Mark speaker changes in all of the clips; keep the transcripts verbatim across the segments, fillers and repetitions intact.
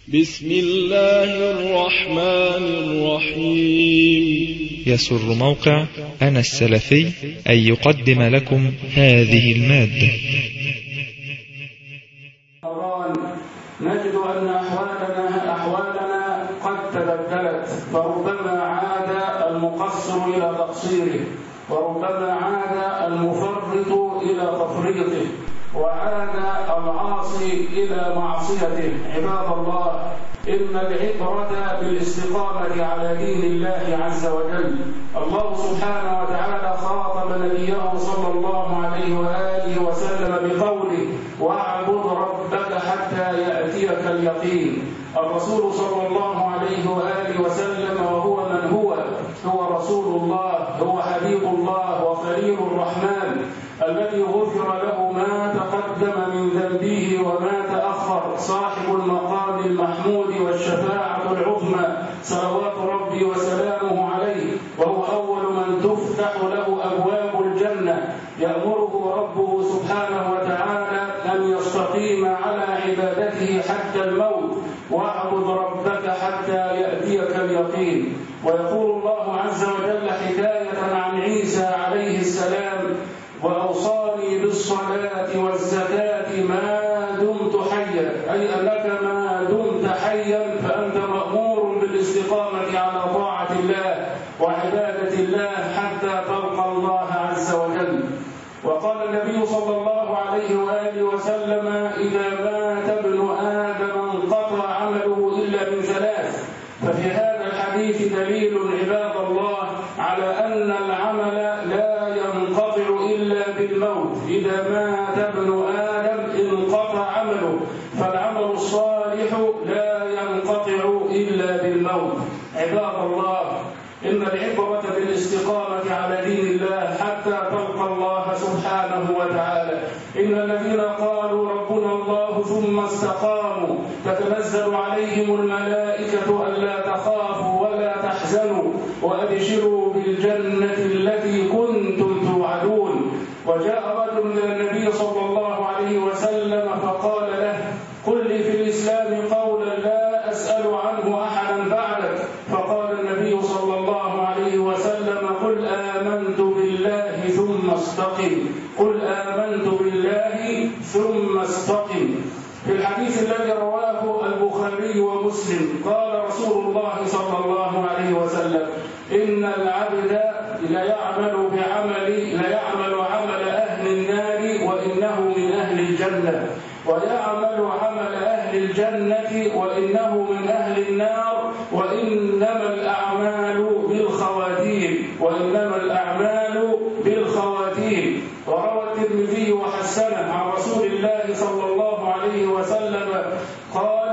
Speaker 1: بسم الله الرحمن الرحيم.
Speaker 2: يسر موقع أنا السلفي أن يقدم لكم هذه المادة.
Speaker 3: نجد أن أحوالنا, أحوالنا قد تبدلت، فربما عاد المقصر إلى تقصيره، وربما عاد المفرط إلى تفريطه، وعاد العاصي إلى معصيته. عباد الله، إن العبرة بالاستقامة على دين الله عز وجل. الله سبحانه وتعالى خاطب نبيه صلى الله عليه وآله وسلم بقوله: واعبد ربك حتى يأتيك اليقين. الرسول صلى الله عليه وآله وسلم وهو من هو هو رسول الله، هو حبيب الله وخليل الرحمن، الذي غفر له ما تقدم من ذنبه وما تأخر، صاحب المقام المحمود والشفاعة العظمى، صلوات ربي وسلامه عليه، وهو أول من تفتح له أبواب الجنة. يأمره ربه سبحانه وتعالى أن يستقيم على عبادته حتى الموت: واعبد ربك حتى يأتيك اليقين. ويقول الله عز وجل حكاية عن عيسى عليه السلام: وأوصاني بالصلاة والزكاة ما دمت حيا، أي أنك ما دمت حيا فأنت مأمور بالاستقامة على طاعة الله وعبادة الله حتى تلقى الله عز وجل. وقال النبي صلى الله عليه وآله وسلم: إذا مات ابن آدم انقطع عمله إلا من ثلاث. ففي هذا الحديث دليل عباد الله على أن العمل لا ينقطع إلا بالموت. إذا مات ابن آدم انقطع عمله، فالعمل الصالح لا ينقطع إلا بالموت. عباد الله، إن العبرة بالاستقامة على دين الله حتى تلقى الله سبحانه وتعالى. إن الذين قالوا ربنا الله ثم استقاموا تتنزل عليهم الملائكة ألا تخافوا ولا تحزنوا وأبشروا بالجنة التي كنتم توعدون. وجاء رجل إلى النبي صلى الله عليه وسلم فقال له: قل لي في الإسلام قولا لا أسأل عنه أحدا بعدك. فقال النبي صلى الله عليه وسلم: قل آمنت بالله ثم استقم. قل آمنت بالله ثم استقم. في الحديث الذي رواه البخاري ومسلم قال رسول الله صلى الله عليه وسلم: إن العبد ليعمل بعمل ليعمل عمل أهل النار وإنه من أهل الجنة، ويعمل عمل أهل الجنة وإنه من أهل النار، وإنما الأعمال بالخواتيم وإنما الأعمال بالخواتيم. وروى الترمذي وحسنه عن رسول الله صلى الله عليه وسلم قال: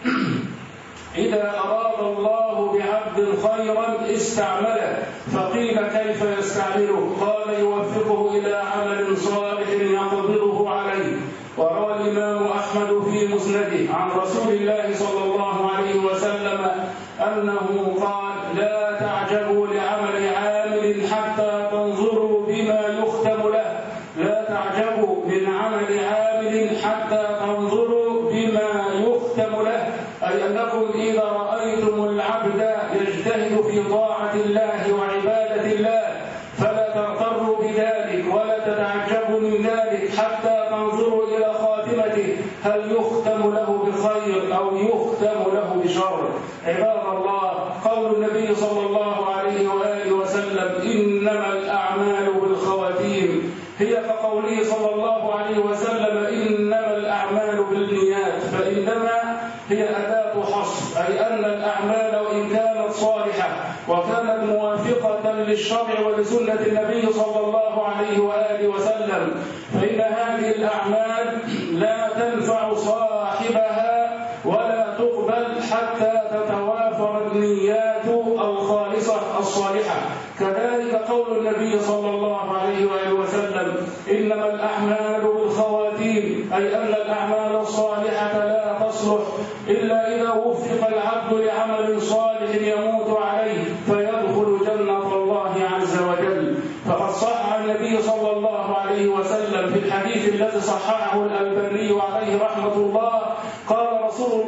Speaker 3: إذا أراد الله بعبد خيرا استعمله. فقيل: كيف يستعمله؟ قال: يوفقه إلى عمل صالح يقبضه عليه. وروى الإمام أحمد في مسنده عن رسول الله صلى الله عليه وسلم أنه قال: لا تعجبوا لعمل عامل حتى تنظروا بما يختم له. لا تعجبوا من عمل عامل حتى تنظروا بما يختم له، أي أنكم إذا رأيتم العبد يجتهد في طاعة الله وعبادة الله فلا تغتروا بذلك ولا تتعجبوا من ذلك حتى تنظروا إلى خاتمته، هل يختم له بخير أو يختم له بشر. عباد الله، قول النبي صلى الله عليه وآله وسلم: إنما الأعمال بالخواتيم، هي كقوله صلى الله عليه وسلم: إنما الأعمال بالنيات. فإنما هي أداة حصر، أي أن الأعمال وإن كانت صالحة وكانت موافقة للشرع ولسنة النبي صلى الله عليه وآله وسلم، فإن هذه الأعمال لا تنفع صاحبها ولا تقبل حتى تتوافر النيات الخالصة الصالحة. كذلك قول النبي صلى الله عليه وآله وسلم: إنما الأعمال بالخواتيم، أي أن الأعمال الصالحة لا تصلح إلا إذا وفق العبد لعمل صالح يموت عليه فيدخل جنة الله عز وجل. فقد صح عن النبي صلى الله عليه وسلم في الحديث الذي صححه الألباني عليه رحمة الله، قال رسول الله صلى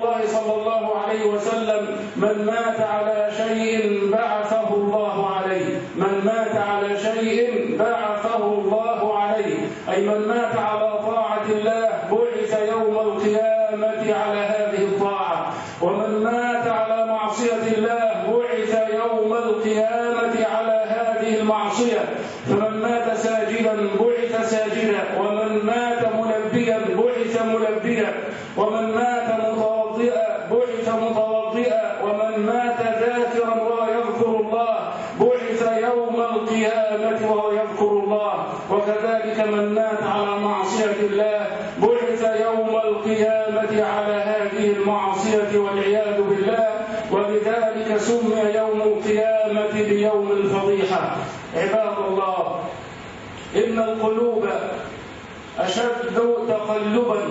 Speaker 3: صلى الله عليه وسلم: من مات على شيء بعثه الله عليه. من مات على شيء بعثه الله عليه، أي من مات على طاعة الله بعث يوم القيامة على هذه الطاعة، ومن مات على معصية الله بعث يوم القيامة على هذه المعصية. فمن مات ساجدا بعث ساجدا، ومن مات ملبيا بعث ملبيا، ومن مات متوضئا بعث متوضئا، ومن مات ذاكرا وهو يذكر الله بعث يوم القيامة وهو يذكر الله. وكذلك من مات على معصية الله بعث يوم القيامة على هذه المعصية والعياذ بالله. ولذلك سمي يوم القيامة بيوم الفضيحة. عباد الله، إن القلوب أشد تقلبا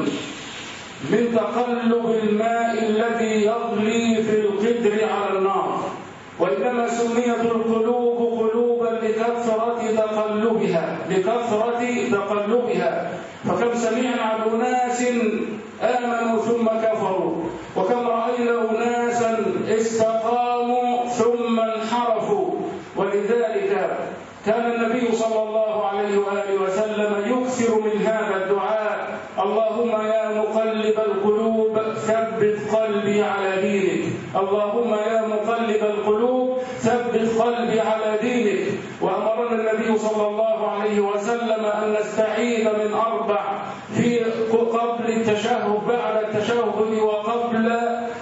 Speaker 3: من تقلب الماء الذي يغلي في القدر على النار، وإنما سميت القلوب قلوبا لكثرة تقلبها لكثرة تقلبها. فكم سمعنا عن أناس آمنوا ثم كفروا، وكم رأينا أناسا استقاموا ثم انحرفوا. ولذلك كان النبي صلى الله عليه وآله وسلم يكثر من هذا الدعاء: اللهم يا مقلب القلوب ثبت قلبي على دينك. اللهم يا مقلب القلوب ثبت قلبي على دينك. وأمرنا النبي صلى الله عليه وسلم أن نستعيذ من أربع في قبل التشهد، بعد التشهد، وقبل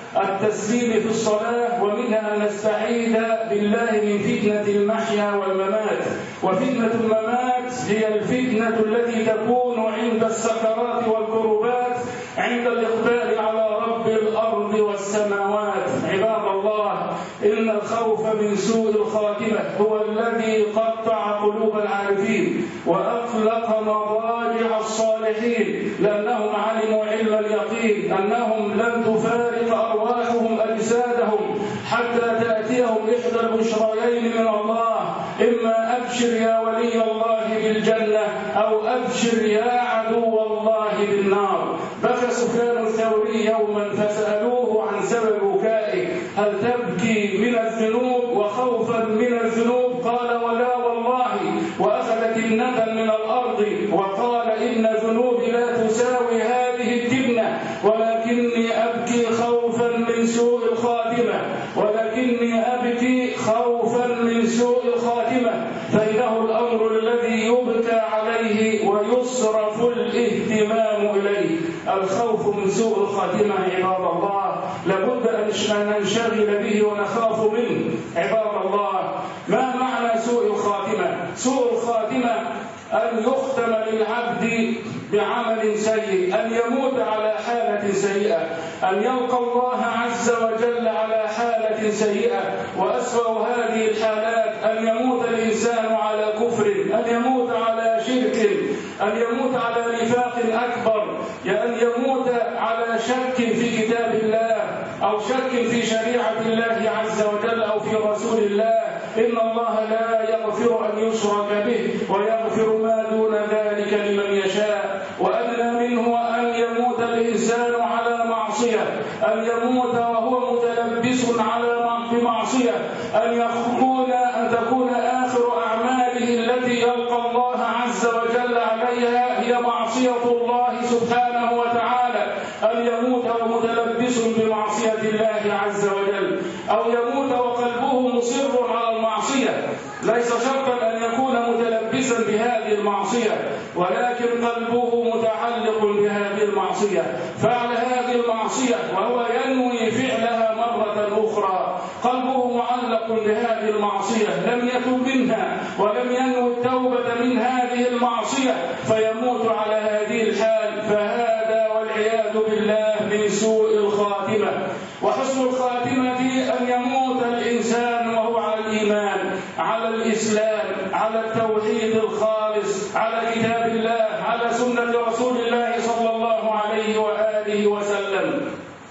Speaker 3: التسليم في الصلاة، ومنها أن نستعيذ بالله من فتنة المحيا والممات. وفتنة الممات هي الفتنة التي تكون عند السكرات والكربات عند الإقبال على رب الأرض والسماوات. عباد الله، إن الخوف من سوء الخاتمة هو الذي قطع قلوب العارفين وأطلق مضاجع الصالحين، لأنهم علموا علم اليقين أنهم لن تفارق أرواحهم أجسادهم حتى تأتيهم إحدى البشريين من الله: إما أبشر يا ولي الله بالجنة، أو أبشر يا عدو الله بالنار. بكى سفيان الثوري يوما فسألوه عن سبب بكائه: هل تبكي من الذنوب وخوفا من الذنوب؟ قال: ولا والله. وأخذ تبنة من الأرض وقال: إن ذنوبي لا تساوي هذه التبنة، ولكني أبكي خوفا من سوء الخاتمة، ولكني أبكي خوفا من سوء الخاتمة. فإنه الأمر الذي يبكى عليه ويصرف الاهتمام إليه. الخوف من سوء الخاتمة عباد الله لابد أن ننشغل به ونخاف منه. عباد الله، ما معنى سوء الخاتمة؟ سوء الخاتمة أن يختم للعبد بعمل سيء، أن يموت على حالة سيئة، أن يلقى الله عز وجل على حالة سيئة. وأسوأ هذه الحالات أن يموت الإنسان على كفر، أن يموت على شرك، أن يموت على نفاق أكبر، أن يموت على شك في كتاب الله، أو شك في شريعة الله عز وجل، أو في رسول الله. إن الله لا يغفر أن يشرك به ويغفر ما دون ذلك لمن يشاء. وأدنى منه أن يموت الإنسان على معصية، أن يموت وهو متلبس على بمعصية، أن يكون أن تكون آخر أعماله التي يلقى الله عز وجل عليها هي معصية الله سبحانه وتعالى، أن يموت ومتلبس بمعصية الله عز وجل، أو يموت وقلبه مصر على المعصية. ليس شرطا أن يكون متلبسا بهذه المعصية، ولكن قلبه متعلق بهذه المعصية، فعل هذه المعصية وهو ينوي فعلها مرة أخرى، قلبه معلق بهذه المعصية، لم يتب منها ولم ينوي التوبة من هذه المعصية، فيموت على هذه الحال. فهذا والعياذ بالله من سوء الخاتمة. وحسن الخاتمة أن يموت الإنسان وهو على الإيمان، على الإسلام، على التوحيد الخالص، على كتاب الله، على سنة رسول الله صلى الله عليه وآله وسلم.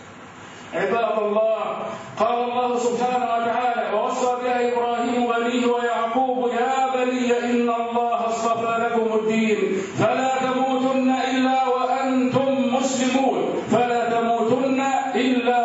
Speaker 3: عباد الله، قال الله سبحانه وتعالى: ووصى بها إبراهيم بنيه ويعقوب يا بني إن الله اصطفى لكم الدين فلا تموتن إلا وأنتم مسلمون، فلا تموتن إلا وأنتم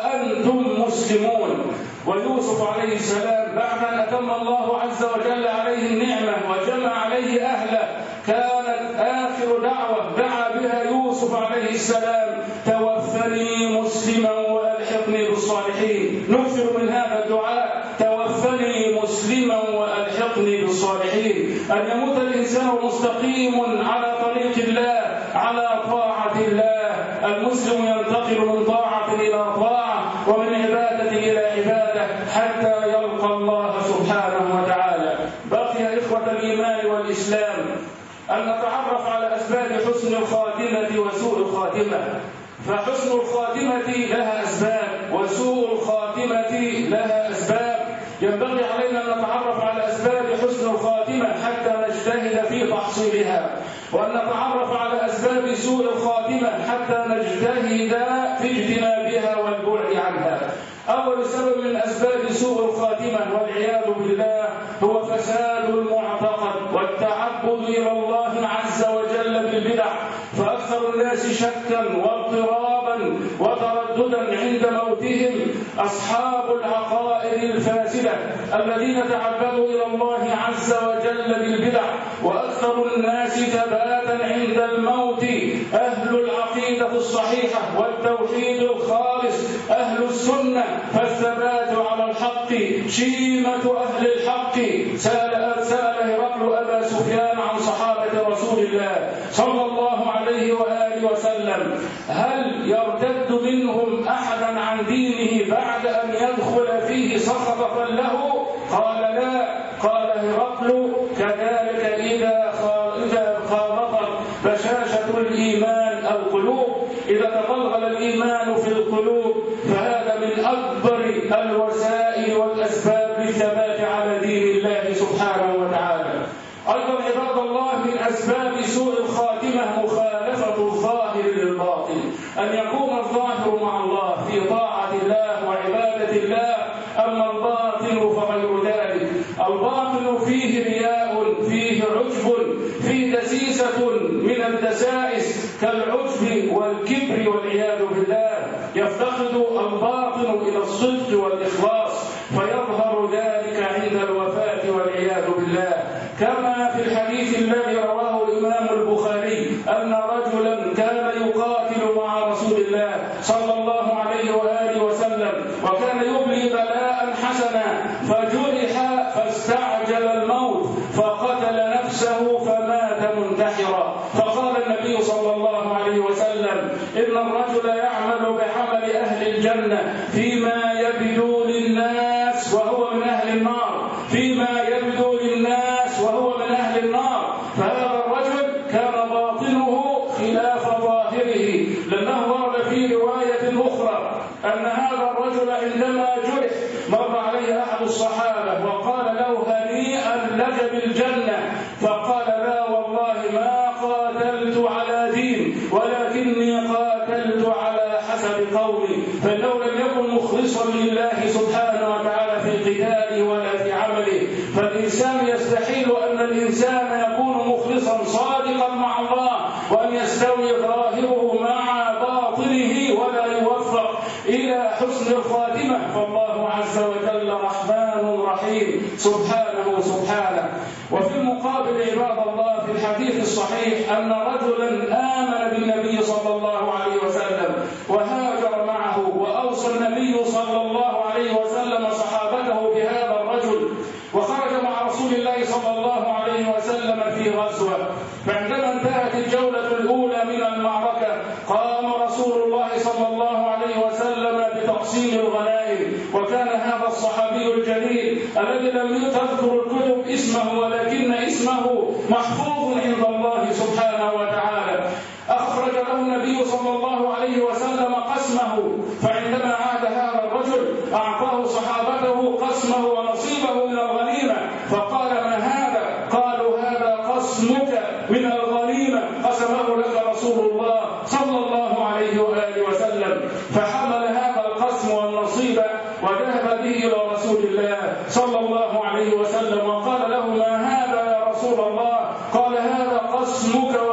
Speaker 3: أنتم مسلمون. ويوسف عليه السلام بعد أن أتم الله عز وجل عليه النعمة وجمع عليه أهله كانت آخر دعوة دعا بها يوسف عليه السلام: توفني مسلما وألحقني بالصالحين. نكثر من هذا الدعاء: توفني مسلما وألحقني بالصالحين. أن يموت الإنسان مستقيم على طريق الله، على طاعة الله. المسلم ينتقل من طاعة إلى طاعة ومن عبادة إلى عبادة حتى يلقى الله سبحانه وتعالى. بقي إخوة الإيمان والإسلام أن نتعرف على أسباب حسن الخاتمة وسوء الخاتمة. فحسن الخاتمة لها أسباب وسوء الخاتمة لها أسباب. ينبغي علينا أن نتعرف على أسباب حسن الخاتمة حتى نجتهد في تحصيلها، وأن نتعرف على أسباب سوء الخاتمة حتى نجتهد في اجتنابها والبعد عنها. أول سبب من أسباب سوء الخاتمة والعياذ بالله هو فساد المعتقد والتعبد إلى الله عز وجل بالبدع. فأكثر الناس شكا واضطرابا وترددا عند موتهم أصحاب العقائد الفاسدة الذين تعبدوا إلى الله عز وجل بالبدع. وأكثر الناس ثباتا عند الموت أهل العقيدة الصحيحة والتوحيد الخالص، أهل السنة. فالثبات على الحق شيمة أهل الحق. سأل سأل هرقل أبا سفيان عن صحابة رسول الله صلى الله عليه وآله وسلم: هل يرتد منهم أحدا عن دينه بعد أن يدخل فيه سخطة له؟ قال: لا. قال هرقل: كذلك إذا خالطت بشاشة الإيمان القلوب. إذا تغلغل الإيمان في القلوب فهذا من أكبر الوسائل والأسباب للثبات على دين الله سبحانه وتعالى. أيضا عباد الله من أسباب سوء الخاتمة مخالفة الظاهر للباطن. أن يكون الظاهر مع الله في طاعة الله وعبادة الله، أما الباطن فغير ذلك. الباطن فيه رياء، فيه عجب، فيه دسيسة من الدسائس كالعجب والكبر والعياذ بالله. يفتقد الباطن إلى الصدق والإخلاص فيظهر ذلك عند الوفاة والعياذ بالله. كما في الحديث الذي رواه الإمام البخاري أن رجلا كان يقاتل مع رسول الله صلى الله عليه وآله وسلم وكان يبلي بلاء حسنا فجرح فاستعجل الموت فقتل نفسه فمات منتحرا. فقال النبي صلى الله عليه وسلم: إن الرجل يعمل بعمل أهل الجنة فيما يبدو للناس وهو من أهل النار، فيما يبدو للناس وهو من أهل النار. فهذا الرجل كان باطنه خلاف ظاهره، لأنه ورد في رواية أخرى أن هذا الرجل عندما جرح مر عليه أحد الصحابة وقال له: هنيئا لك بالجنة. فقال: لا والله ما قاتلت على دين ولكني قاتلت على حسب قومي. فإنه لم يكن مخلصا لله سبحانه وتعالى في قتاله ولا في عمله. فالإنسان يستحيل أن الإنسان يكون مخلصا صادقا مع الله وأن يستوي ظاهره مع باطنه ولا يوفق إلى حسن الخاتمة. فالله عز وجل رحمن رحيم سبحانه سبحانه. وفي المقابل عباد الله في الحديث الصحيح أن رجلا آمن بالنبي صلى الله عليه وسلم وهاجر معه، وأوصى النبي صلى الله عليه وسلم صحابته بهذا الرجل، وخرج مع رسول الله صلى الله عليه وسلم في غزوة. فعندما انتهت الجولة الأولى من المعركة قام رسول الله صلى الله عليه وسلم بتقسيم الغنائم. وكان هذا الصحابي الجليل الذي لم تذكر الكتب اسمه ولكن اسمه محفوظ عند الله سبحانه وتعالى. أخرج له النبي صلى الله عليه وسلم قسمه، فعندما عاد هذا الرجل أعطاه صحابته قسمه ونصيبه من الغنيمة. فقال: ما هذا؟ قالوا: هذا قسمك من الغنيمة قسمه لك رسول الله صلى الله عليه وآله وسلم. فحمل هذا القسم والنصيب وذهب به إلى رسول الله صلى الله عليه وسلم وقال له: ما هذا يا رسول الله؟ قال: هذا قسمك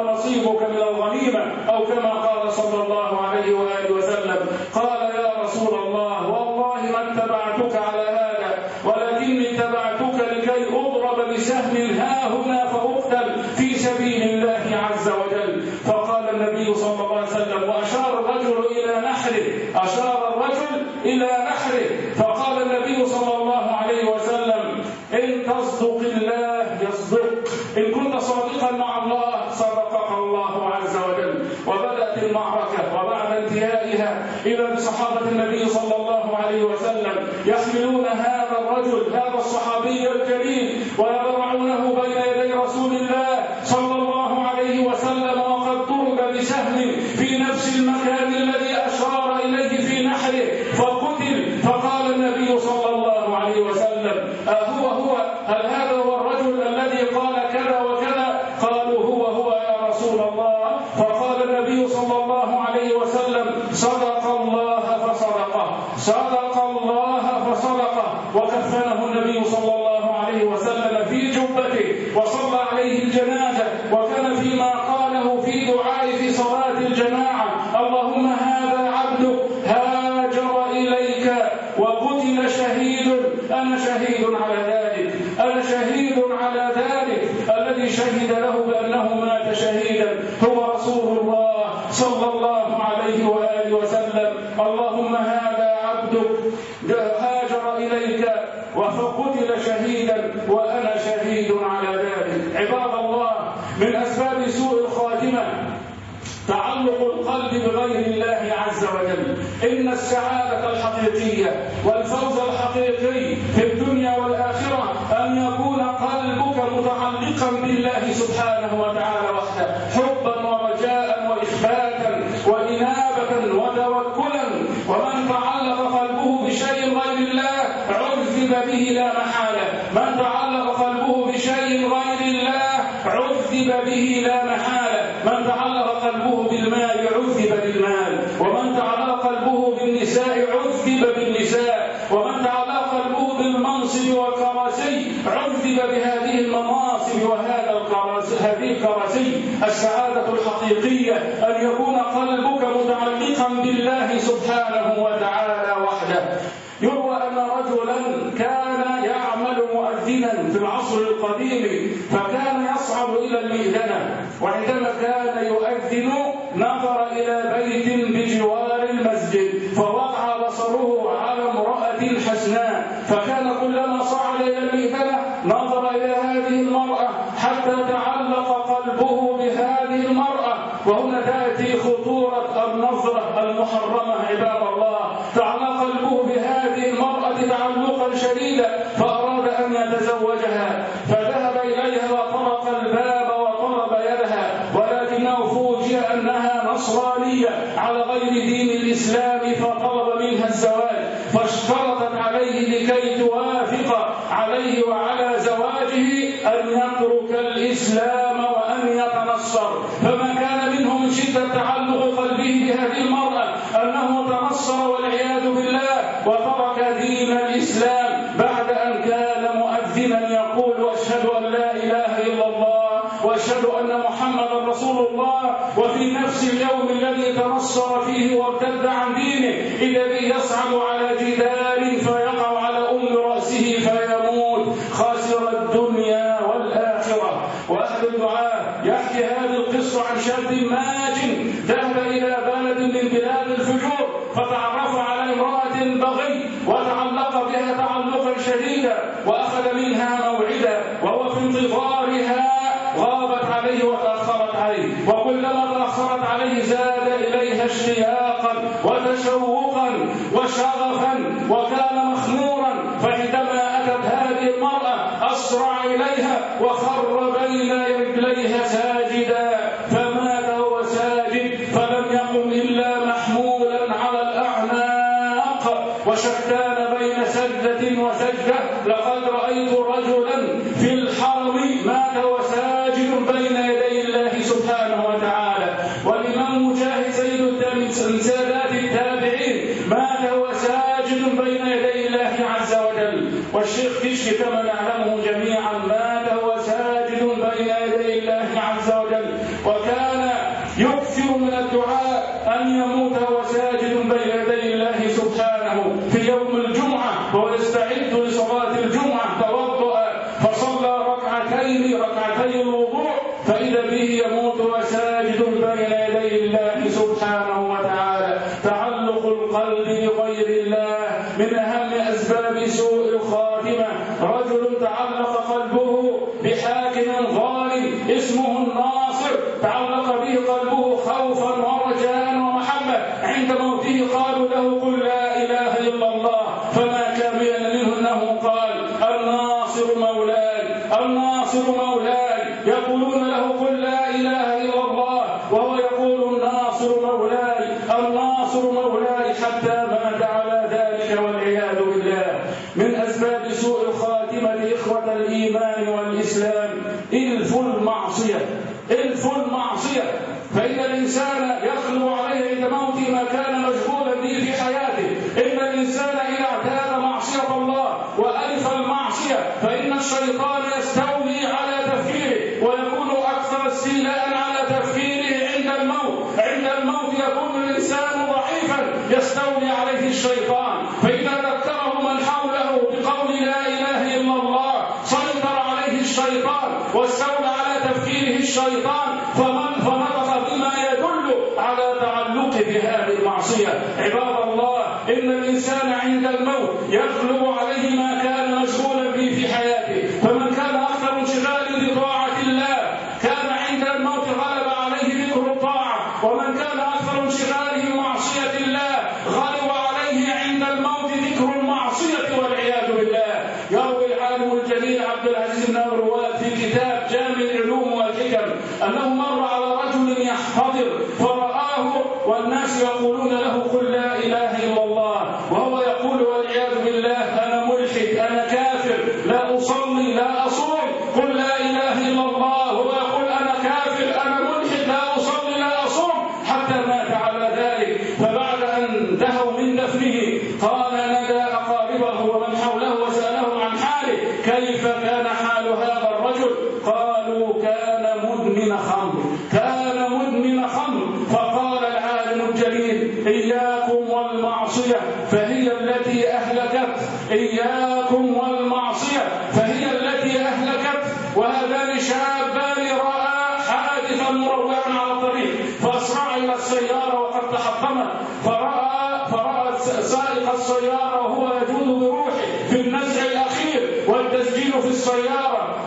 Speaker 3: الرجل إلى نحره، فقال النبي صلى الله عليه وسلم: إن تصدق الله يصدق، إن كنت صادقا مع الله صدقك الله عز وجل. وبدأت المعركة، وبعد انتهائها إذا بصحابة النبي صلى الله عليه وسلم يحملون هذا الرجل، هذا الصحابي الجليل، ويضعونه بين يدي رسول الله صلى الله عليه وسلم، وقد ضرب بسهم في نفس المكان الذي أشار إليه في نحره فقتل. فقال النبي صلى الله عليه وسلم: أهو هو؟ هل هذا هو الرجل الذي قال كذا وكذا؟ قالوا: هو هو يا رسول الله. فقال النبي صلى الله عليه وسلم: صدق الله فصدقه، صدق الله فصدقه. وكفنه النبي صلى الله عليه وسلم في جبته وصلى عليه الجنازة، وكان فيما قاله في دعاء في صلاة الجماعة: اللهم هذا عبدك هاجر إليك وقتل شهيد، أنا شهيد على ذلك، أنا شهيد على ذلك. الذي شهد له بأنه مات شهيدا هو رسول الله صلى الله عليه وآله وسلم. اللهم هذا عبدك هاجر إليك وفقتل شهيدا وأنا شهيد على ذلك. عباد الله، من أسباب سوء الخاتمة تعلق القلب بغير الله عز وجل. إن السعادة الحقيقية والفوز الحقيقي في الدنيا والآخرة أن يكون قلبك متعلقا بالله سبحانه وتعالى وحده، حبا ورجاء وإخباتا وإنابة وتوكلا. ومن تعلق قلبه بشيء غير الله عذب به لا محالة، من تعلق قلبه بشيء غير الله عذب به لا محالة، من تعلق قلبه بالمال عذب بالمال، ومن تعلق قلبه بالنساء عذب بالنساء، ومن تعلق قلبه بالمنصب والكراسي عذب بهذه المناصب وهذا الكراسي هذه الكراسي. السعادة الحقيقية أن يكون قلبك متعلقا بالله سبحانه وتعالى وحده. يروى أن رجلا كان يعمل مؤذنا في العصر القديم، فكان يصعد إلى المئذنة، وعندما كان يؤذن نظر إلى بيت بجوار المسجد، فوقع بصره على امرأة حسناء، فكان كلما صعد إلى المئذنة نظر إلى هذه المرأة حتى تعلق قلبه بهذه المرأة. وهنا تأتي خطورة النظرة المحرمة عباد الله. تعلق قلبه بهذه المرأة تعلقا شديدا، فأراد أن يتزوجها، فذهب إليها وطرق الباب وطلب يدها، ولكنه فوجئ أنها نصرانية على غير دين الإسلام، فطلب منها الزواج، فاشترطت عليه لكي توافق عليه وعلى زواجه أن يترك الإسلام وأن يتنصر. فما كان منه من شدة تعلق قلبه بهذه المرأة أنه تنصر والعياذ بالله وترك دين الإسلام بعد أن كان مؤذنا يقول: وأشهد أن لا إله إلا الله وأشهد أن محمدا رسول الله. وفي نفس اليوم الذي تنصر فيه وارتد عن دينه إذا به يصعد على جدار فيقع على أم رأسه فيموت، خاسر الدنيا والآخرة. وأهل الدعاء يحكي هذه القصة عن شاب ماج ذهب إلى بلد من بلاد الفجور، فتعرف على امرأة بغي وتعلق بها تعلقا شديدا، وأخذ منها موعدا، وهو في انتظارها غابت عليه وتأخرت عليه، وكلما تأخرت عليه زاد إليها اشتياقا وتشوقا وشغفا، وكان مخمورا. فعندما أتت هذه المرأة أسرع إليها وخر بين رجليها ساجدا، فمات هو ساجد، فلم يقم إلا محمولا على الأعناق وشتان بين سجدة وسجدة. لقد رأيت رجلا في الحرم مات وساجد بين يدي الله سبحانه وتعالى. والإمام مجاهد سيد سادات التابعين مات وساجد بين يدي الله عز وجل. والشيخ كشك كما نعلمه جميعا مات وساجد بين يدي الله عز وجل، وكان يكثر من الدعاء أن يموت وساجد بين يدي الله سبحانه. في يوم الجمعة وهو يستعد لصلاة الجمعة توضأ فصلى ركعتين ركعتي الوضوء، فإذا به يموت وساجد بين يدي الله سبحانه وتعالى. تعلق القلب بغير غير الله. من أهم أسباب سوء الخاتمة رجل تعلق قلبه بحاكم ظالم اسمه الناصر، تعلق به قلبه خوفا ورجاء ومحبة. عند موته قالوا له قل لا إله إلا الله، فما كان منه أنه قال الناصر مولاي الناصر مولاي. يقولون له قل لا إله إلا الله وهو يقول الناصر مولاي الناصر مولاي حتى مات على ذلك والعياذ بالله. من أسباب سوء الخاتمة إخوة الإيمان والإسلام إلف المعصية إلف المعصية. فإن الإنسان يخلو عليه عند موته ما كان مشغولا به في حياته. إن الإنسان إذا اعتاد معصية الله وألف المعصية فإن الشيطان يستولي على تفكيره ويكون أكثر استيلاء على تفكيره عند الموت. عند الموت يكون الإنسان ضعيفا يستولي عليه الشيطان، فإذا ذكره من حوله بقول لا إله إلا الله سيطر عليه الشيطان واستولى على تفكيره الشيطان فمن فنطق بما يدل على تعلقه بهذه المعصية. عباد الله، إن الإنسان عند الموت يغلب عليه ما كان مشغولا به في حياته، فمن كان أكثر انشغاله بطاعة الله كان عند الموت غلب عليه ذكر الطاعة، ومن كان أكثر انشغاله بمعصية الله غلب عليه عند الموت ذكر المعصية والعياذ بالله. يروي العالم الجليل عبد العزيز بن رواد في كتاب جامع العلوم والحكم أنه مر على رجل يحتضر فرآه والناس يقولون له قل لا إله إلا الله، وهو يقول والعياذ بالله أنا ملحد أنا كافر لا أصلي لا أصوم. قل لا إله إلا الله وهو يقول أنا كافر أنا ملحد لا أصلي لا أصوم حتى مات على ذلك. فبعد أن انتهوا من دفنه قال نادى أقاربه ومن حوله وسألهم عن حاله كيف كان حال هذا الرجل؟ قالوا كان مدمن خمر كان مدمن خمر. فقال العالم الجليل إياكم والمعصية فهي التي أهلكت إياكم والمعصية فهي التي أهلكت. وهذان شابان رأى حادثا مروعا على الطريق فأسرع إلى السيارة وقد تحطمت، فرأى فرأى سائق السيارة وهو يجود بروحه في النزع الأخير والتسجيل في السيارة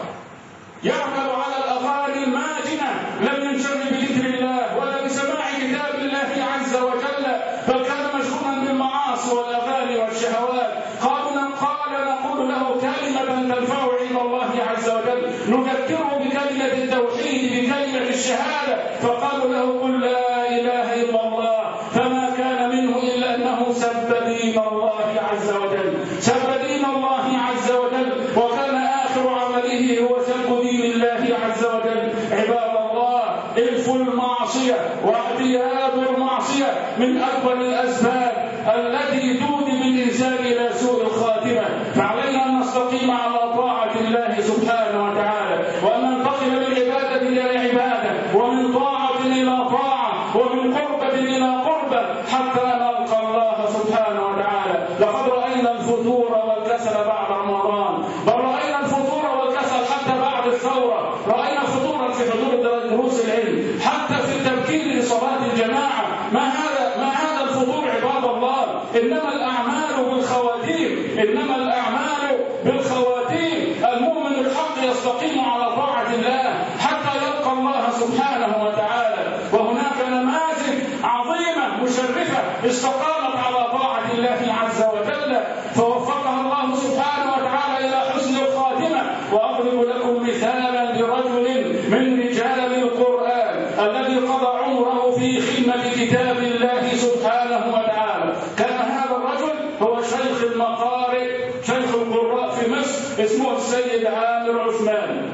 Speaker 3: يعمل على الأغاني الماجنة، لم ينشغل بذكر الله ولا بسماع كتاب الله عز وجل، بل كان مشغولا بالمعاصي والأغاني والشهوات. قالوا قال نقول له كلمة تنفع عند الله عز وجل نذكره بكلمة التوحيد بكلمة الشهادة، فقالوا له قل لا إله إلا الله، فما كان منه إلا أنه سب دين الله عز وجل سب دين الله عز وجل وكان آخر عمله هو سب دين الله عز وجل. عباد الله، إلف المعصية واعتياد المعصية من أكبر الأسباب التي تودي بالإنسان إلى سوء الخاتمة. فعلينا أن نستقيم على طاعة الله سبحانه وتعالى وأن ننتقل من عبادة إلى عبادة ومن طاعة إلى طاعة ومن قربة إلى قربة حتى نلقى الله سبحانه وتعالى. لقد رأينا الفتور والكسل بعد رمضان، بل رأينا الفتور والكسل حتى بعد الثورة، رأينا فتورا في حضور دروس العلم حتى في التبكير لصلاة الجماعة. ما هذا ما هذا الفتور عباد الله؟ إنما الأعمال بالخواتيم إنما الأعمال بالخواتيم. المؤمن الحق يستقيم على طاعة الله حتى يلقى الله سبحانه وتعالى. وهناك نماذج عظيمة مشرفة استقامت على طاعة الله عز وجل فوفقها الله سبحانه وتعالى إلى حسن الخاتمة. وأضرب لكم مثالا برجل من رجال القرآن الذي قضى عمره في خدمة كتاب الله سبحانه وتعالى. كان هذا الرجل هو شيخ المقارئ شيخ القراء في مصر اسمه السيد عامر عثمان،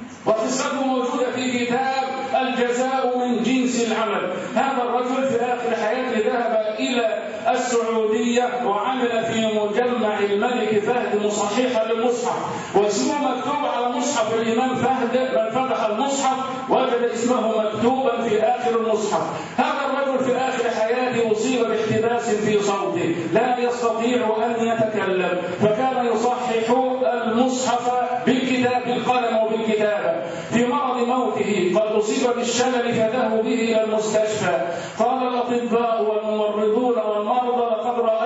Speaker 3: وقصته موجودة في كتاب الجزاء من جنس العمل. هذا الرجل في آخر حياته ذهب إلى السعودية وعمل في مجمع الملك فهد مصححا للمصحف، واسمه مكتوب على مصحف الإمام فهد. من فتح المصحف وجد اسمه مكتوبا في آخر المصحف. هذا الرجل في آخر حياته أصيب باحتباس في صوته لا يستطيع أن يتكلم، فكان يصحح المصحف بالكتاب بالقلم وبالكتابة. في مرض موته قد أصيب بالشلل فذهبوا به إلى المستشفى. قال الأطباء والممرضون والمرضى لقد رأينا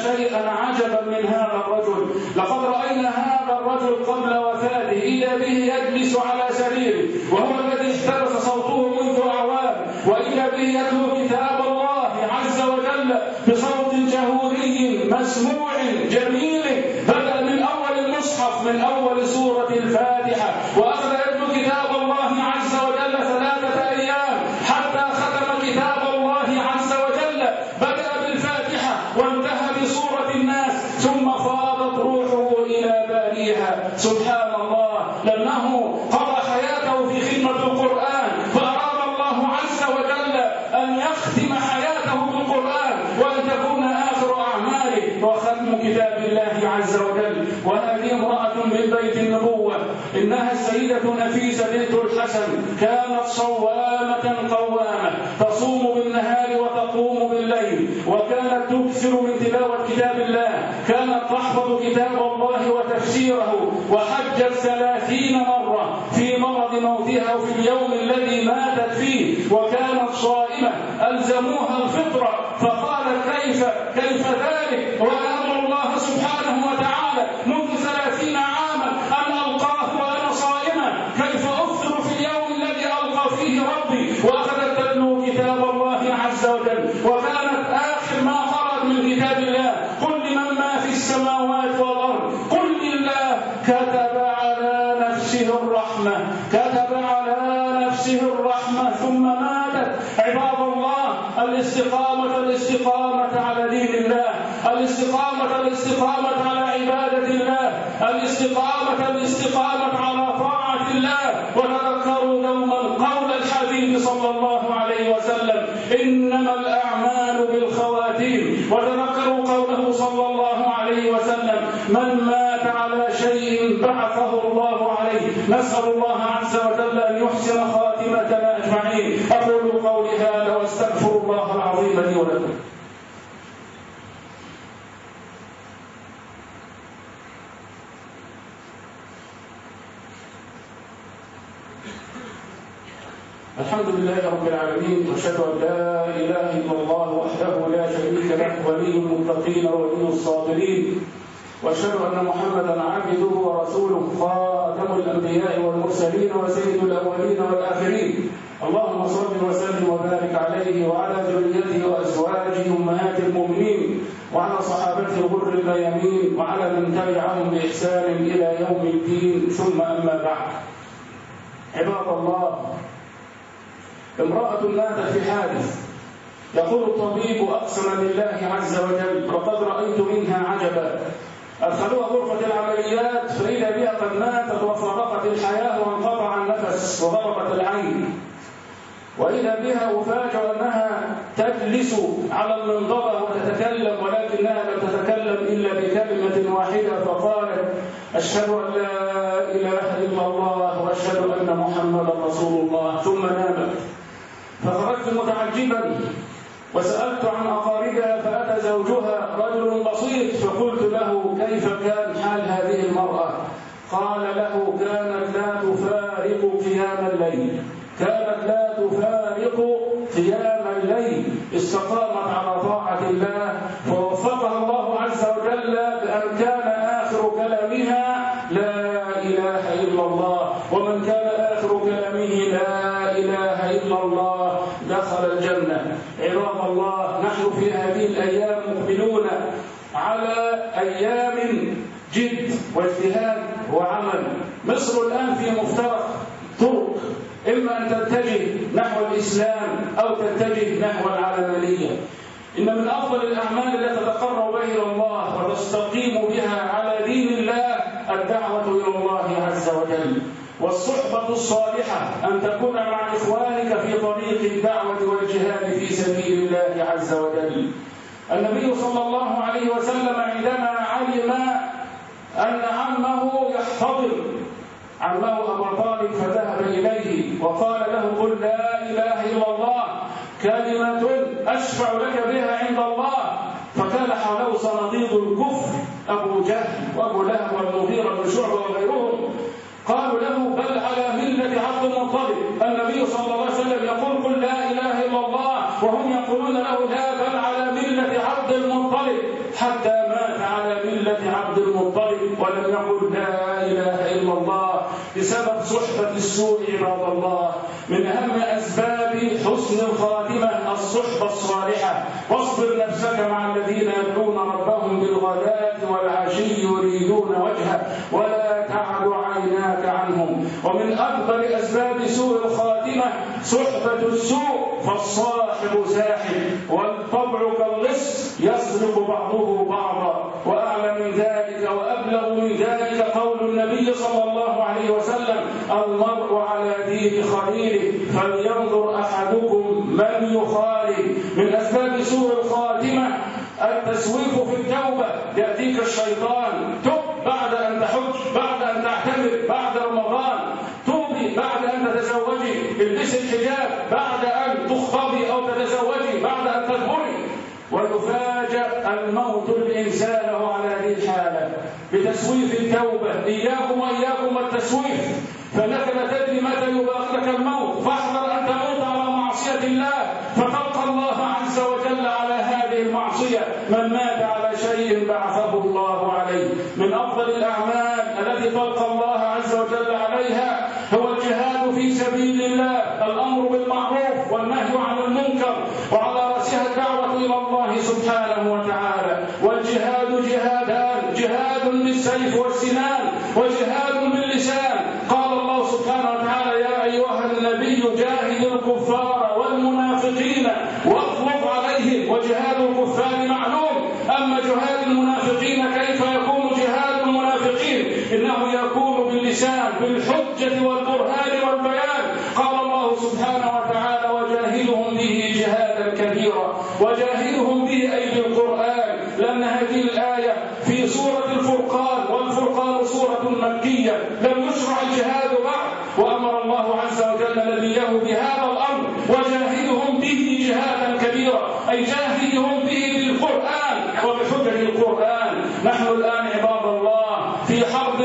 Speaker 3: شيئا عجبا من هذا الرجل. لقد رأينا هذا الرجل قبل وفاته إذا به يجلس على سريره وهو الذي احتبس صوته منذ أعوام، وإذا به يتلو كتاب الله عز وجل بصوت جهوري مسموع جميل، بدأ من أول المصحف من أول سورة الفاتحة، وأخذ يتلو كتاب الله عز وجل ثلاثة أيام حتى ختم كتاب الله عز وجل. بدأ بالفاتحة وانتهى بسورة الناس، ثم فاضت روحه إلى باريها. سبحان الله، لأنه قضى حياته في خدمة القرآن، فأراد الله عز وجل أن يختم حياته بالقرآن وأن تكون آخر أعماله وختم كتاب الله عز وجل. وهذه امرأة من بيت النبوة، إنها السيدة نفيسة بنت الحسن، كانت صوامة قوامة، تصوم بالنهار وتقوم بالليل، وكانت تكثر من تلاوة كتاب الله، كانت تحفظ كتاب الله وتفسيره، وحجت ثلاثين مرة في مرض موتها وفي اليوم الذي ماتت فيه، وكانت صائمة ألزموها الفطرة، فقالت كيف كيف ذلك وأمر الله سبحانه وتعالى منذ ثلاثين عاما أن ألقاه وأنا صائمة، كيف أفطر في اليوم الذي ألقى فيه ربي؟ وأخذت تتلو كتاب الله عز وجل، وكانت آخر ما قرأت من كتاب الله قل لمن ما في السماوات والأرض قل لله كتب على نفسه الرحمة كتب على نفسه الرحمة ثم ماتت. عباد الله، الاستقامة الاستقامة على دين الله، الاستقامة الاستقامة على عبادة الله، الاستقامة الاستقامة على طاعة الله. وتذكروا دوما قول الحبيب صلى الله عليه وسلم إنما الأعمال بالخواتيم، وتذكروا قوله صلى الله عليه وسلم من مات على شيء بعثه الله عليه. نسأل الله عز وجل أن يحسن خاتمتنا أجمعين. أقول قولي هذا واستغفر الله العظيم لي ولكم. الحمد لله رب العالمين، واشهد ان لا اله الا الله وحده لا شريك له ولي المتقين وولي الصابرين، واشهد ان محمدا عبده ورسوله خاتم الانبياء والمرسلين وسيد الاولين والاخرين. اللهم صل وسلم وبارك عليه وعلى ذريته وازواجه امهات المؤمنين وعلى صحابته الغر الميامين وعلى من تبعهم باحسان الى يوم الدين، ثم اما بعد. عباد الله، امرأة ماتت في حادث، يقول الطبيب أقسم بالله عز وجل وقد رأيت منها عجبا. أدخلوها غرفة العمليات فإذا بها قد ماتت وفارقت الحياة وانقطع النفس وضربت العين، وإذا بها أفاجأ أنها تجلس على المنضدة وتتكلم، ولكنها لم تتكلم إلا بكلمة واحدة، فقالت أشهد أن لا إله إلا الله وأشهد أن محمدا رسول الله، ثم نامت. فخرجت متعجبا وسألت عن أقاربها، فأتى زوجها رجل بسيط، فقلت له كيف كان حال هذه المرأة؟ قال له كانت لا تفارق قيام الليل كانت لا تفارق قيام الليل استقامت على طاعة الله، فوفقها الله عز وجل بأن كان آخر كلامها لا إله إلا الله، ومن كان آخر كلامه لا إله إلا الله دخل الجنة. عباد الله، نحن في هذه الأيام مقبلون على أيام جد واجتهاد وعمل. مصر الآن في مفترق طرق، إما أن تتجه نحو الإسلام أو تتجه نحو العلمانية. إن من أفضل الأعمال التي تتقرب بها إلى الله وتستقيم بها على دين الله الدعوة إلى الله عز وجل، والصحبة الصالحة، أن تكون مع إخوانك في طريق الدعوة والجهاد في سبيل الله عز وجل. النبي صلى الله عليه وسلم عندما علم أن عمه يحتضر عمه أبا طالب فذهب إليه وقال له قل لا إله إلا الله كلمة أشفع لك بها عند الله. فكان حوله صناديد الكفر أبو جهل وأبو لهب والمغيرة بن شعبة وغيرهم، قالوا له بل على ملة عبد المطلب. النبي صلى الله عليه وسلم يقول قل لا إله إلا الله وهم يقولون له لا بل على ملة عبد المطلب، حتى ملة عبد المطلب ولم يقل لا إله إلا الله بسبب صحبة السوء. عباد الله، من أهم أسباب حسن الخاتمة الصحبة الصالحة. واصبر نفسك مع الذين يدعون ربهم بالغداة والعشي يريدون وجهه ولا تعد عيناك عنهم. ومن أكبر أسباب سوء الخاتمة صحبة السوء، فالصاحب ساحب والطبع كاللص يسرق بعضه بعضا. وأعلى من ذلك وأبلغ من ذلك قول النبي صلى الله عليه وسلم: المرء على دين خليله فلينظر أحدكم من يخالل. من أسباب سوء الخاتمة التسويف في التوبة. يأتيك الشيطان: تب بعد أن تحج، بعد أن تعتمر، بعد رمضان، توبي بعد أن تتزوجي، البسي الحجاب بعد أن تخطبي أو تتزوجي، بعد أن تكبري. ويفاجأ الموت الإنسان على هذه الحالة بتسويف التوبة. إياكم وإياكم التسويف، فإنك لا تدري متى يباغتك الموت، فاحذر أن تموت على معصية الله فتلقى الله عز وجل على هذه المعصية. من مات على شيء بعثه الله عليه. من أفضل الأعمال التي تلقى الله عز وجل عليها هو الجهاد في سبيل الله، الأمر بالمعروف والنهي عن المنكر، وعلى رأسها الدعوة إلى الله سبحانه وتعالى. والجهاد جهادان: جهاد بالسيف والسنان، وجهاد باللسان. قال الله سبحانه وتعالى: يا أيها النبي جاهد الكفار والمنافقين واغلظ عليهم. وجهاد الكفار معلوم، أما جهاد المنافقين كيف يكون جهاد المنافقين؟ إنه يكون باللسان بالحجة والبرهان والبيان. قال الله سبحانه وتعالى: وجاهدهم به جهادا كبيرا. وجاهدهم به أي بالقرآن، لأن هذه الآية في سورة الفرقان، والفرقان سورة مكية لم يشرع الجهاد بعد، وأمر الله عز وجل نبيه بهذا الأمر: وجاهدهم به جهادا كبيرا، أي جاهدهم به بالقرآن وبحجة القرآن. نحن الآن عباد الله في حرب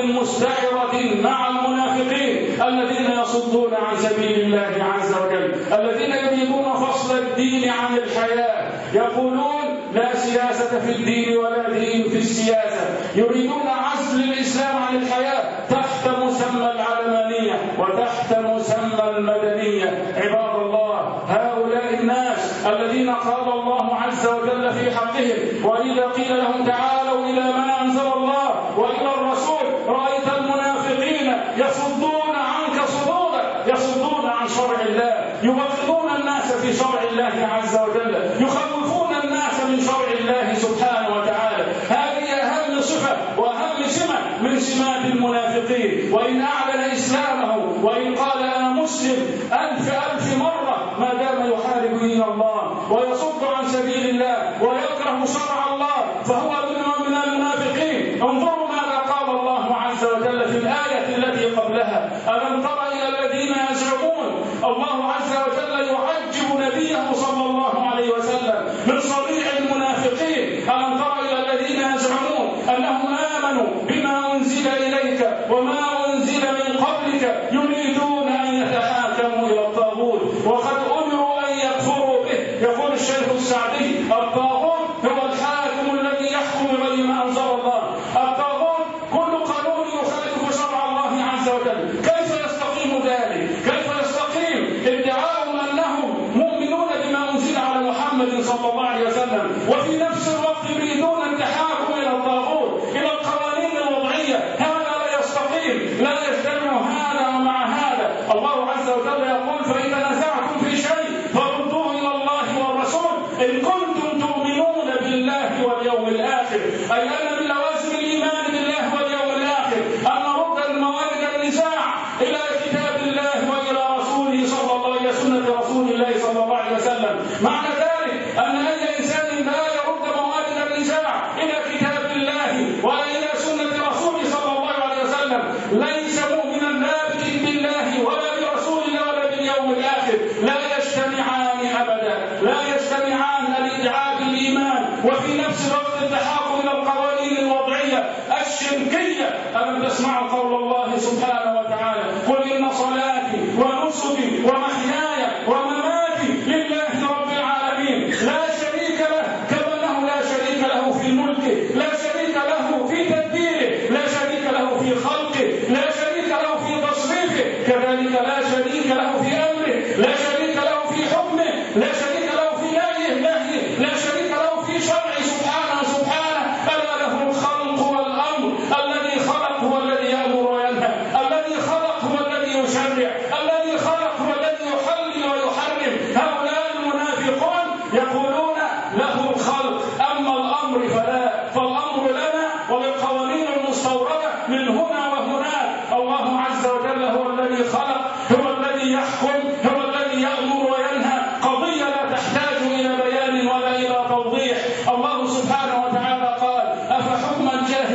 Speaker 3: مستعرة مع المنافقين الذين يصدون عن سبيل الله عز وجل، الذين يريدون فصل الدين عن الحياة. يقولون: لا سياسة في الدين ولا دين في السياسة. يريدون عزل الإسلام عن الحياة تحت مسمى العلمانية وتحت مسمى المدنية. عباد الله، هؤلاء الناس الذين قال الله عز وجل في حقهم: وإذا قيل لهم تعالوا إلى ما أنزل الله وإلى الرسول رأيت المنافقين يصدون عنك صدودا، يصدون عن شرع الله، يبغضون الناس في شرع الله عز وجل، يخوفون الناس من شرع الله سبحانه وتعالى. هذه أهم صفة وأهم سمة من سمات المنافقين. وإن أعلن إسلامه وإن قال أنا مسلم ألف ألف مرة، ما دام يحارب دين الله ويصد عن سبيل الله ويكره شرع الله فهو من المنافقين. انظروا ماذا قال الله عز وجل في الآية التي قبلها: ألم تر إلى الذين يزعمون. الله عز وجل يعجب نبيه صلى الله عليه وسلم من صريع المنافقين: ألم تر إلى الذين يزعمون أنهم آمنوا بما أنزل إليك وما أنزل من قبلك يريدون أن يتحاكموا إلى الطاغوت وقد أمروا أن يكفروا به. يقول الشيخ السعدي: الطاغوت هو الحاكم الذي يحكم بغير ما أنزل الله. الطاغوت كل قانون يخالف شرع الله عز وجل. كيف يستقيم ذلك؟ كيف يستقيم ادعاءهم أنهم مؤمنون بما أنزل على محمد صلى الله عليه وسلم وفي نفس الوقت يريدون التحاكم إلى الطاغوت، إلى القوانين الوضعية؟ هذا لا يستقيم، لا يجتمع هذا مع هذا. الله عز وجل يقول: فإن تنازعتم في شيء فردوه إلى الله والرسول إن كنتم تؤمنون بالله واليوم الآخر. أي أن من لوازم الإيمان بالله واليوم الآخر أن نرد الموارد النزاع إلى كتاب الله وإلى رسوله صلى الله عليه وسلم، سنة رسول الله صلى الله عليه وسلم. معنى ذلك أن أي إنسان لا يرد موارد النزاع إلى كتاب الله وإلى سنة رسوله صلى الله عليه وسلم ليس مؤمنا لا بالله ولا برسول الله ولا باليوم الآخر. لا يجتمعان أبدا، لا يجتمعان الإدعاء بالإيمان وفي نفس الوقت التحاكم إلى القوانين الوضعية الشركية. ألم تسمعوا قول الله سبحانه وتعالى: قل إن صلاتي ونسكي ومحياي ومماتي لله رب العالمين لا شريك له، كما أنه لا شريك له في ملكه، لا شريك له في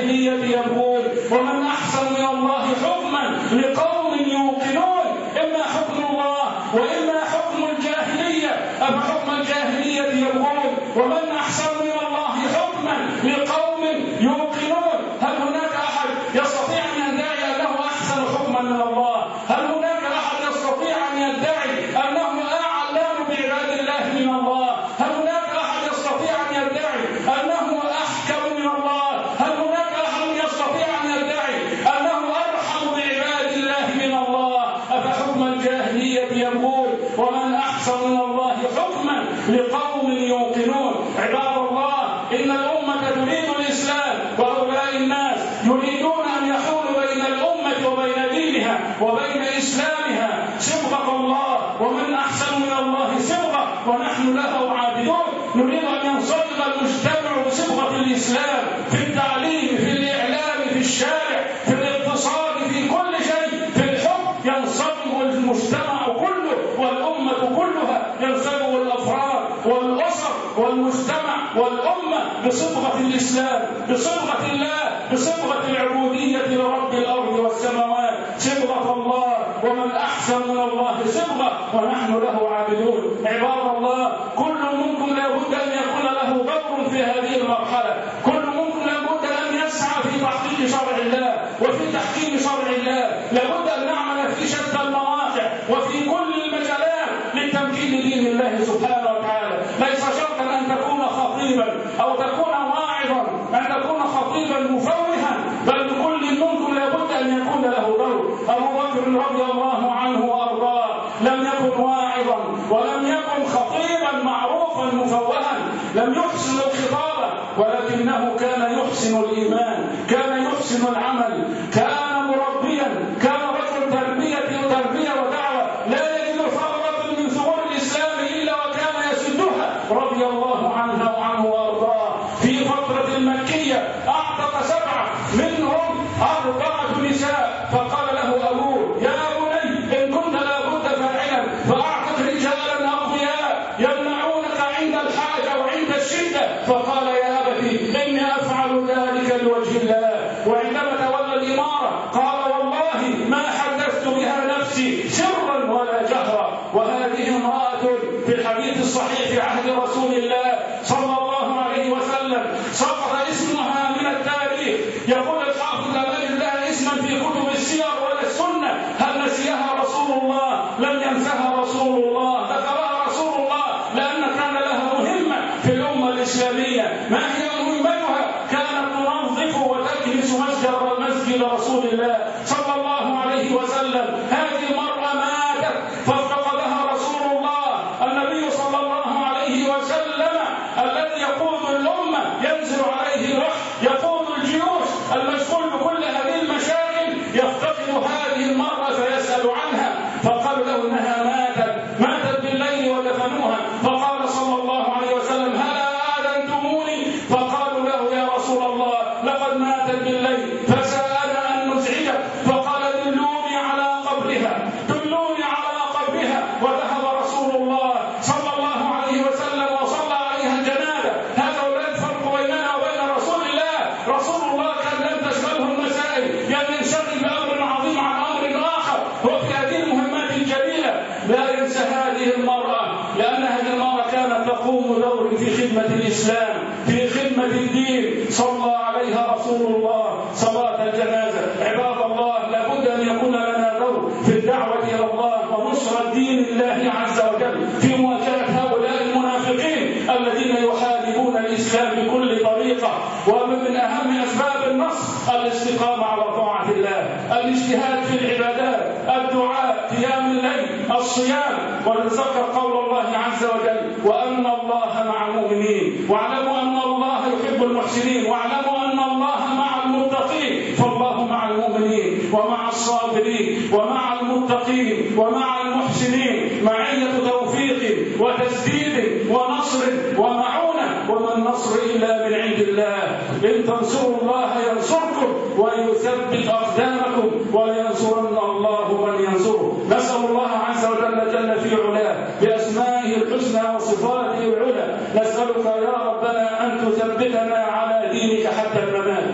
Speaker 3: الجاهلية يبغون ومن أحسن من الله حكما لقوم يوقنون. إما حكم الله وإما حكم الجاهلية. أما حكم الجاهلية يبغون ومن أحسن من الله حكما لقوم يوقنون. هل هناك أحد يستطيع أن يدعي أنه أحسن حكما من الله؟ هل هناك أحد يستطيع أن يدعي أنه أعلم بعباد الله من الله؟ هل هناك أحد يستطيع أن يدعي أنه أحكم من الله؟ هل هناك أحد يستطيع أن يدعي أنه أرحم بعباد الله من الله؟ أفحكم الجاهلية يبغون ومن أحسن من الله حكما لقوم يوقنون. عباد الله، إن الأمة تريد الإسلام وهؤلاء الناس يريدون أن يحولوا بين الأمة وبين دينها وبين إسلامها صبغة الله، ومن أحسن من الله صبغة ونحن له عابدون. نريد أن ينصبغ المجتمع بصبغة الإسلام في التعليم، في الإعلام، في الشارع، في الاقتصاد، في كل شيء، في الحكم ينصبغ المجتمع كله والأمة كلها، ينصبغ الأفراد والأسر والمجتمع والأمة بصبغة الإسلام، بصبغة الله، بصبغة العبودية لرب الأرض والسماوات، صبغة الله، ومن أحسن من الله صبغة ونحن له عابدون. عباد الله، كل منكم لابد أن يكون له دور في هذه المرحلة، كل منكم لابد أن يسعى في تحقيق شرع الله وفي تحكيم شرع الله. لابد أن نعمل في شتى المواقع وفي كل المجالات لتمكين دين الله سبحانه وتعالى. ليس شرطا أن تكون خطيبا أو تكون واعظا، أن تكون خطيبا مفوها، بل كل منكم لابد أن يكون له دور. أبو بكر رضي الله عنه وأرضاه لم يكن واعظا ولم يكن خطيبا معروفا مفوها، لم يحسن الخطابة، ولكنه كان يحسن الإيمان، كان يحسن العمل، كان مربيا، كان رجل تربية وتربية ودعوة، لا يجد ثغرة من ثغور الإسلام إلا وكان يسدها رضي الله عنه وعنه وأرضاه. في فترة المكية أعتق سبعة، منهم أربعة نساء، فقال له أبوه: يا بني إن كنت لابد فاعلا فأعتق رجالا أقوياء يمنعونك عند الحاجة وعند الشدة. فقال: يا أبتي إني أفعل ذلك لوجه الله. وعندما تولى الإمارة قال: والله ما حدثت بها نفسي سرا ولا جهرا. وهذه امرأة في الحديث الصحيح في عهد رسول الله صلى الله عليه وسلم سقط اسمها من التاريخ. يقول الحافظ: لا نجد لها اسما في كتب السير ولا السنة. هل نسيها رسول الله؟ لم ينسها رسول الله، ذكرها رسول الله لأن كان لها مهمة في الأمة الإسلامية. ما هي مهمتها؟ كانت تنظف وتكنس مسجد مسجد رسول الله صلى الله عليه وسلم. هذه المرأة ماتت فافتقدها رسول الله. النبي صلى الله عليه وسلم الذي يقود الأمة ينزل عليه الوحي، يقود الجيوش، المشغول بكل هذه المشاكل، يفتقد هذه المرأة فيسأل عنها. فقالوا له إنها ماتت ماتت بالليل ودفنوها. فقال صلى الله عليه وسلم: هل آذنتموني؟ فقالوا له: يا رسول الله لقد ماتت بالليل فسألنا أن نزعجك. فقال: دلوني على قبرها، دلوني على قبرها. وذهب رسول الله صلى الله عليه وسلم وصلى عليها الجنازة. هذا هو الفرق بيننا وبين رسول الله. رسول الله كان لم تشغله المسائل، يعني ينشغل بأمر عظيم عن أمر آخر، وفي هذه المهمات الجليلة لا ينسى هذه المرأة، لأن هذه المرأة كانت تقوم دور في خدمة الإسلام، في خدمة الدين. صلى عليها رسول الله صلاة الجنازة. عباد الله، لابد أن يكون لنا دور في الدعوة إلى الله ونصرة دين الله عز وجل، في مواجهة هؤلاء المنافقين الذين يحاربون الإسلام بكل طريقة. ومن أهم أسباب النصر الاستقامة على طاعة الله، الاجتهاد في العبادات، الدعاء، قيام الليل، الصيام. ونتذكر قول الله عز وجل: وأن الله مع المؤمنين، واعلموا أن الله يحب المحسنين، واعلموا أن الله مع المتقين. فالله مع المؤمنين ومع الصابرين ومع المتقين ومع المحسنين، معية توفيق وتسديد ونصر ومعونة. وما النصر إلا من عند الله. إن تنصروا الله ينصركم ويثبت أقدامكم وينصرن الله من ينصره. نسأل الله عز وجل جل في علاه بأسمائه الحسنى وصفاته العلى، نسألك يا ربنا أن تثبتنا على دينك حتى الممات.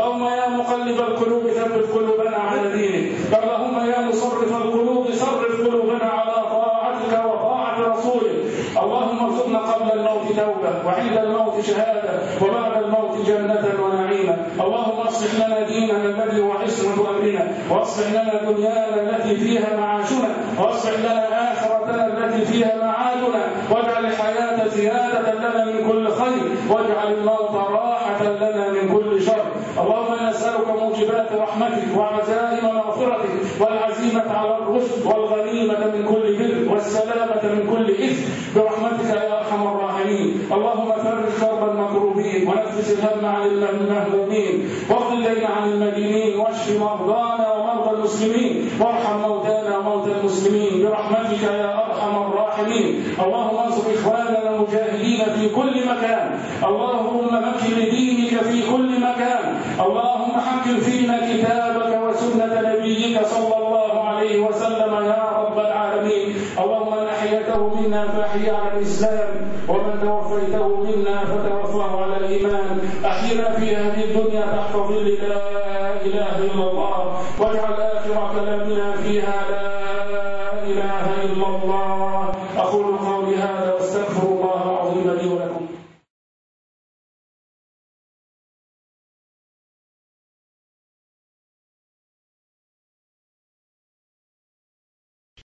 Speaker 3: اللهم يا مقلب القلوب ثبت قلوبنا على دينك. اللهم يا مصرف القلوب صرف قلوبنا على طاعتك وطاعة رسولك. اللهم ارزقنا قبل الموت توبة، وعند الموت شهادة، وبعد الموت جنة ونعيما. اللهم اصلح لنا ديننا الذي هو عصمة أمرنا، واصلح لنا دنيانا التي فيها معاشنا، واصلح لنا آخرتنا التي فيها معادنا، واجعل الحياة زيادة لنا من كل خير، واجعل الموت راحة لنا من كل شر. اللهم نسألك موجبات رحمتك وعزائم مغفرتك والعزيمة على الرشد والغنيمة من كل بر والسلامة من كل إثم برحمتك يا أرحم الراحمين. اللهم فرج كرب المكروبين ونفس الهم عن المهمومين واقض الدين عن المدينين واشف مرضانا ومرضى المسلمين وارحم موتانا وموتى المسلمين برحمتك يا أرحم الراحمين. اللهم انصر إخواننا المجاهدين في كل مكان. اللهم مكن لدينك في كل مكان. اللهم حكم فينا كتابك وسنة نبيك صلى الله عليه وسلم يا رب العالمين. اللهم من أحيته منا فأحيي على الإسلام، ومن توفيته منا فتوفاه على الإيمان. أحينا في هذه الدنيا تحت ظل لا إله إلا الله، واجعل آخر كلامنا